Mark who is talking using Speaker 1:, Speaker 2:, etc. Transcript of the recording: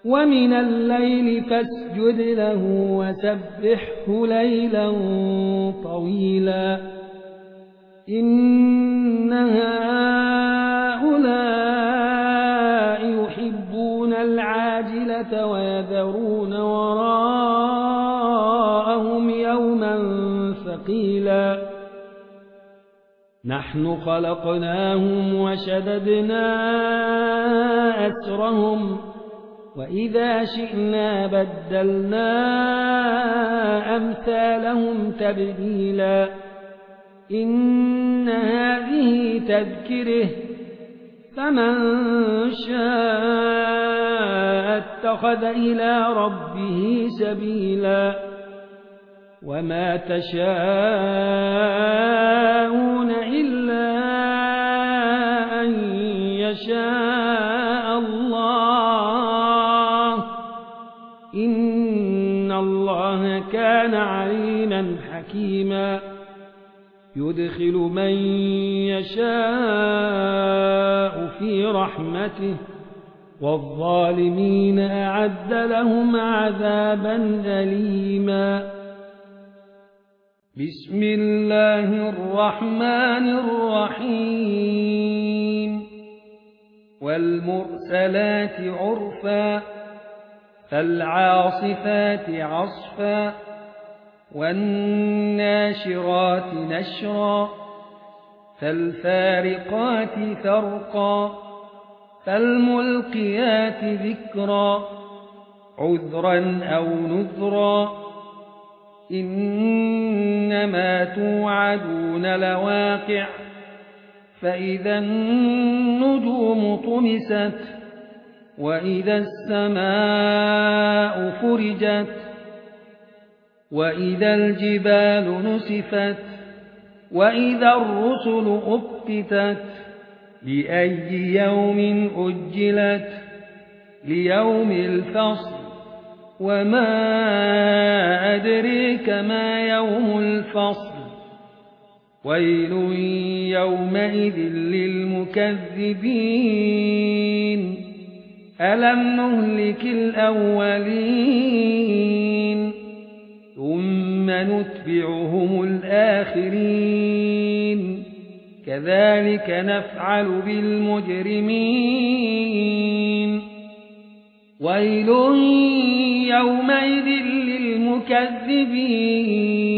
Speaker 1: ومن الليل فاسجد له وسبحه ليلا طويلا إن هؤلاء يحبون العاجلة ويذرون وراءهم يوما ثقيلا نحن خلقناهم وشددنا أسرهم وإذا شئنا بدلنا أمثالهم تبديلا إن هذه تذكره فمن شاء اتخذ إلى ربه سبيلا وما تشاءون إلا أن يشاء الله إن الله كان عليما حكيما يدخل من يشاء في رحمته والظالمين أعد لهم عذابا أليما بسم الله الرحمن الرحيم والمرسلات عرفا فالعاصفات عصفا والناشرات نشرا فالفارقات فرقا فالملقيات ذكرا عذرا أو نذرا إنما توعدون لواقع فإذا النجوم طمست وإذا السماء فرجت وإذا الجبال نسفت وإذا الرسل أقتت لأي يوم أجلت ليوم الفصل وما أدريك ما يوم الفصل ويل يومئذ للمكذبين ألم نهلك الأولين ثم نتبعهم الآخرين كذلك نفعل بالمجرمين ويل يومئذ للمكذبين